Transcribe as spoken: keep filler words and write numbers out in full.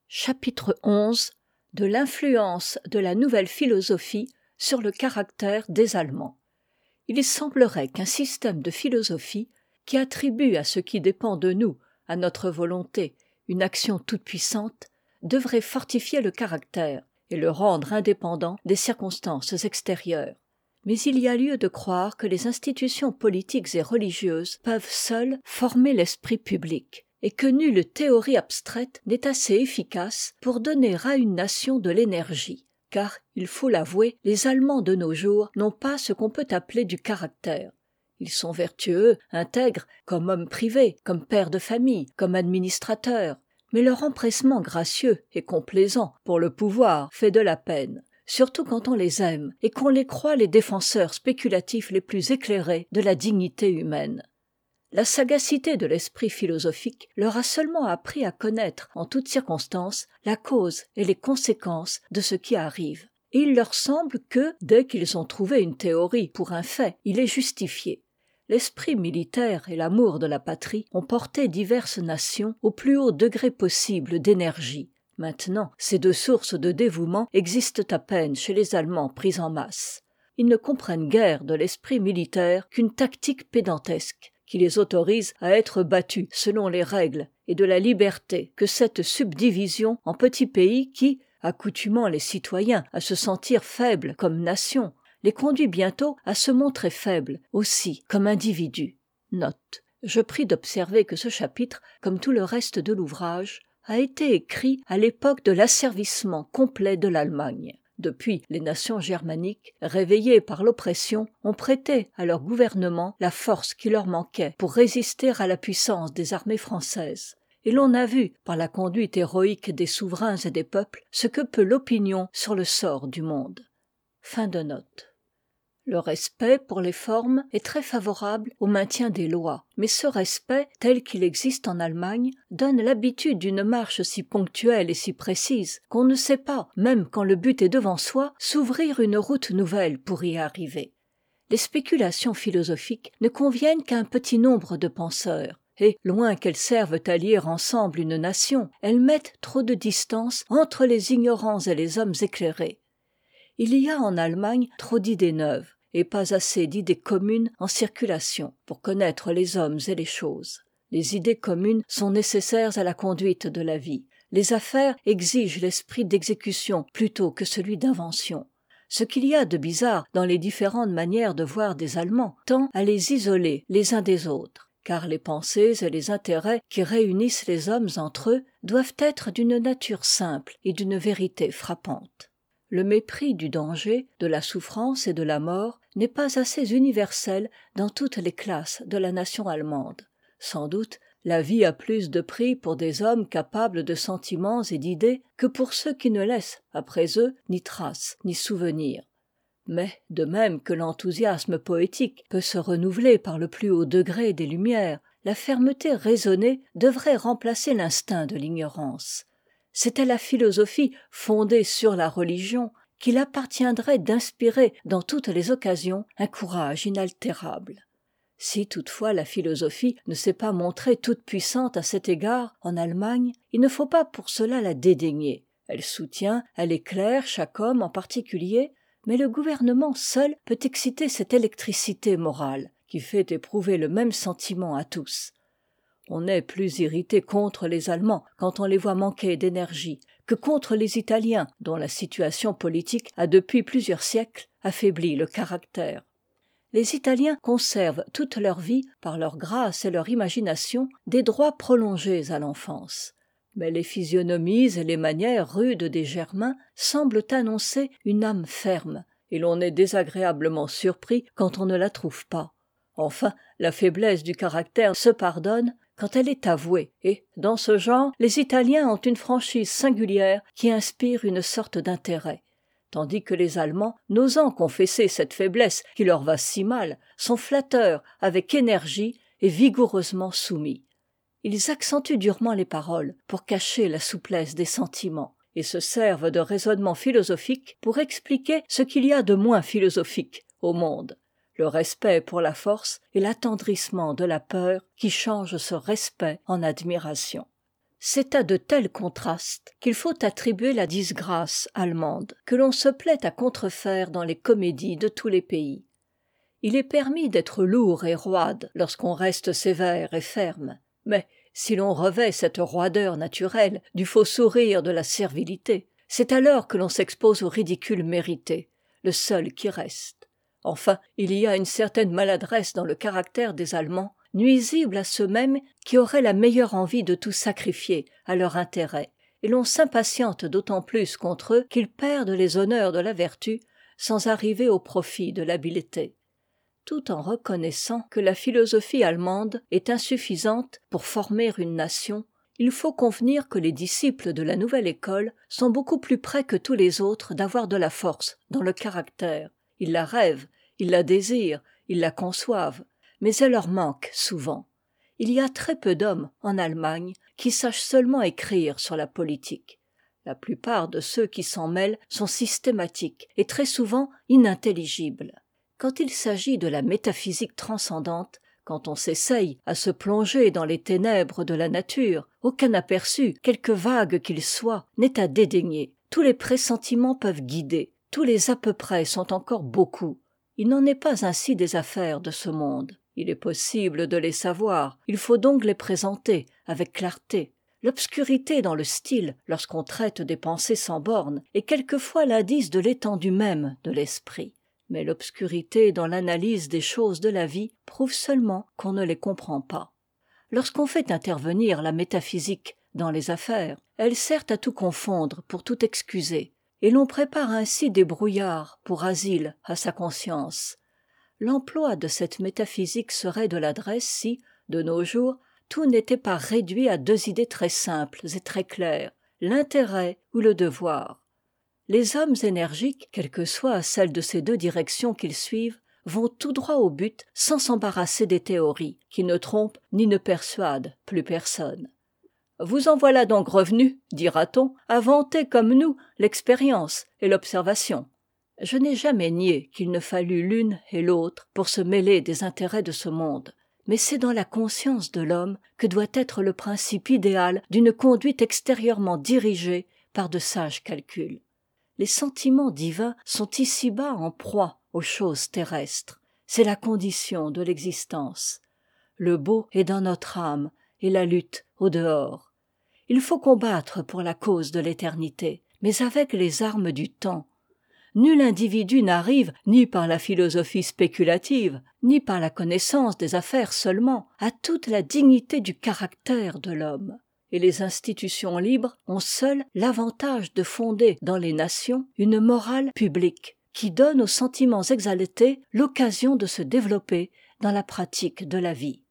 Chapitre onze de l'influence de la nouvelle philosophie sur le caractère des Allemands. Il semblerait qu'un système de philosophie, qui attribue à ce qui dépend de nous, à notre volonté, une action toute-puissante, devrait fortifier le caractère et le rendre indépendant des circonstances extérieures. Mais il y a lieu de croire que les institutions politiques et religieuses peuvent seules former l'esprit public, et que nulle théorie abstraite n'est assez efficace pour donner à une nation de l'énergie, car, il faut l'avouer, les Allemands de nos jours n'ont pas ce qu'on peut appeler du caractère. Ils sont vertueux, intègres, comme hommes privés, comme pères de famille, comme administrateurs, mais leur empressement gracieux et complaisant pour le pouvoir fait de la peine, surtout quand on les aime et qu'on les croit les défenseurs spéculatifs les plus éclairés de la dignité humaine. La sagacité de l'esprit philosophique leur a seulement appris à connaître en toutes circonstances la cause et les conséquences de ce qui arrive, et il leur semble que, dès qu'ils ont trouvé une théorie pour un fait, il est justifié. L'esprit militaire et l'amour de la patrie ont porté diverses nations au plus haut degré possible d'énergie. Maintenant, ces deux sources de dévouement existent à peine chez les Allemands pris en masse. Ils ne comprennent guère de l'esprit militaire qu'une tactique pédantesque, qui les autorise à être battus selon les règles, et de la liberté que cette subdivision en petits pays qui, accoutumant les citoyens à se sentir faibles comme nation, les conduit bientôt à se montrer faibles aussi comme individus. Note. Je prie d'observer que ce chapitre, comme tout le reste de l'ouvrage, a été écrit à l'époque de l'asservissement complet de l'Allemagne. Depuis, les nations germaniques, réveillées par l'oppression, ont prêté à leur gouvernement la force qui leur manquait pour résister à la puissance des armées françaises. Et l'on a vu, par la conduite héroïque des souverains et des peuples, ce que peut l'opinion sur le sort du monde. Fin de note. Le respect pour les formes est très favorable au maintien des lois, mais ce respect, tel qu'il existe en Allemagne, donne l'habitude d'une marche si ponctuelle et si précise qu'on ne sait pas, même quand le but est devant soi, s'ouvrir une route nouvelle pour y arriver. Les spéculations philosophiques ne conviennent qu'à un petit nombre de penseurs, et, loin qu'elles servent à lier ensemble une nation, elles mettent trop de distance entre les ignorants et les hommes éclairés. Il y a en Allemagne trop d'idées neuves, et pas assez d'idées communes en circulation pour connaître les hommes et les choses. Les idées communes sont nécessaires à la conduite de la vie. Les affaires exigent l'esprit d'exécution plutôt que celui d'invention. Ce qu'il y a de bizarre dans les différentes manières de voir des Allemands tend à les isoler les uns des autres, car les pensées et les intérêts qui réunissent les hommes entre eux doivent être d'une nature simple et d'une vérité frappante. Le mépris du danger, de la souffrance et de la mort n'est pas assez universel dans toutes les classes de la nation allemande. Sans doute, la vie a plus de prix pour des hommes capables de sentiments et d'idées que pour ceux qui ne laissent, après eux, ni traces, ni souvenirs. Mais, de même que l'enthousiasme poétique peut se renouveler par le plus haut degré des lumières, la fermeté raisonnée devrait remplacer l'instinct de l'ignorance. C'est à la philosophie fondée sur la religion qu'il appartiendrait d'inspirer dans toutes les occasions un courage inaltérable. Si toutefois la philosophie ne s'est pas montrée toute puissante à cet égard en Allemagne, il ne faut pas pour cela la dédaigner. Elle soutient, elle éclaire chaque homme en particulier, mais le gouvernement seul peut exciter cette électricité morale qui fait éprouver le même sentiment à tous. On est plus irrité contre les Allemands quand on les voit manquer d'énergie que contre les Italiens dont la situation politique a depuis plusieurs siècles affaibli le caractère. Les Italiens conservent toute leur vie, par leur grâce et leur imagination, des droits prolongés à l'enfance. Mais les physionomies et les manières rudes des Germains semblent annoncer une âme ferme, et l'on est désagréablement surpris quand on ne la trouve pas. Enfin, la faiblesse du caractère se pardonne quand elle est avouée, et, dans ce genre, les Italiens ont une franchise singulière qui inspire une sorte d'intérêt, tandis que les Allemands, n'osant confesser cette faiblesse qui leur va si mal, sont flatteurs avec énergie et vigoureusement soumis. Ils accentuent durement les paroles pour cacher la souplesse des sentiments, et se servent de raisonnements philosophiques pour expliquer ce qu'il y a de moins philosophique au monde. Le respect pour la force et l'attendrissement de la peur qui change ce respect en admiration. C'est à de tels contrastes qu'il faut attribuer la disgrâce allemande que l'on se plaît à contrefaire dans les comédies de tous les pays. Il est permis d'être lourd et roide lorsqu'on reste sévère et ferme, mais si l'on revêt cette roideur naturelle du faux sourire de la servilité, c'est alors que l'on s'expose au ridicule mérité, le seul qui reste. Enfin, il y a une certaine maladresse dans le caractère des Allemands, nuisible à ceux-mêmes qui auraient la meilleure envie de tout sacrifier à leur intérêt, et l'on s'impatiente d'autant plus contre eux qu'ils perdent les honneurs de la vertu sans arriver au profit de l'habileté. Tout en reconnaissant que la philosophie allemande est insuffisante pour former une nation, il faut convenir que les disciples de la nouvelle école sont beaucoup plus près que tous les autres d'avoir de la force dans le caractère. Ils la rêvent, ils la désirent, ils la conçoivent, mais elle leur manque souvent. Il y a très peu d'hommes, en Allemagne, qui sachent seulement écrire sur la politique. La plupart de ceux qui s'en mêlent sont systématiques et très souvent inintelligibles. Quand il s'agit de la métaphysique transcendante, quand on s'essaye à se plonger dans les ténèbres de la nature, aucun aperçu, quelque vague qu'il soit, n'est à dédaigner. Tous les pressentiments peuvent guider, tous les à peu près sont encore beaucoup. Il n'en est pas ainsi des affaires de ce monde. Il est possible de les savoir, il faut donc les présenter avec clarté. L'obscurité dans le style, lorsqu'on traite des pensées sans bornes, est quelquefois l'indice de l'étendue même de l'esprit. Mais l'obscurité dans l'analyse des choses de la vie prouve seulement qu'on ne les comprend pas. Lorsqu'on fait intervenir la métaphysique dans les affaires, elle sert à tout confondre pour tout excuser, et l'on prépare ainsi des brouillards pour asile à sa conscience. L'emploi de cette métaphysique serait de l'adresse si, de nos jours, tout n'était pas réduit à deux idées très simples et très claires, l'intérêt ou le devoir. Les hommes énergiques, quelle que soit celle de ces deux directions qu'ils suivent, vont tout droit au but sans s'embarrasser des théories, qui ne trompent ni ne persuadent plus personne. Vous en voilà donc revenus, dira-t-on, à vanter comme nous l'expérience et l'observation. Je n'ai jamais nié qu'il ne fallût l'une et l'autre pour se mêler des intérêts de ce monde, mais c'est dans la conscience de l'homme que doit être le principe idéal d'une conduite extérieurement dirigée par de sages calculs. Les sentiments divins sont ici-bas en proie aux choses terrestres. C'est la condition de l'existence. Le beau est dans notre âme et la lutte au dehors. Il faut combattre pour la cause de l'éternité, mais avec les armes du temps. Nul individu n'arrive, ni par la philosophie spéculative, ni par la connaissance des affaires seulement, à toute la dignité du caractère de l'homme. Et les institutions libres ont seules l'avantage de fonder dans les nations une morale publique qui donne aux sentiments exaltés l'occasion de se développer dans la pratique de la vie.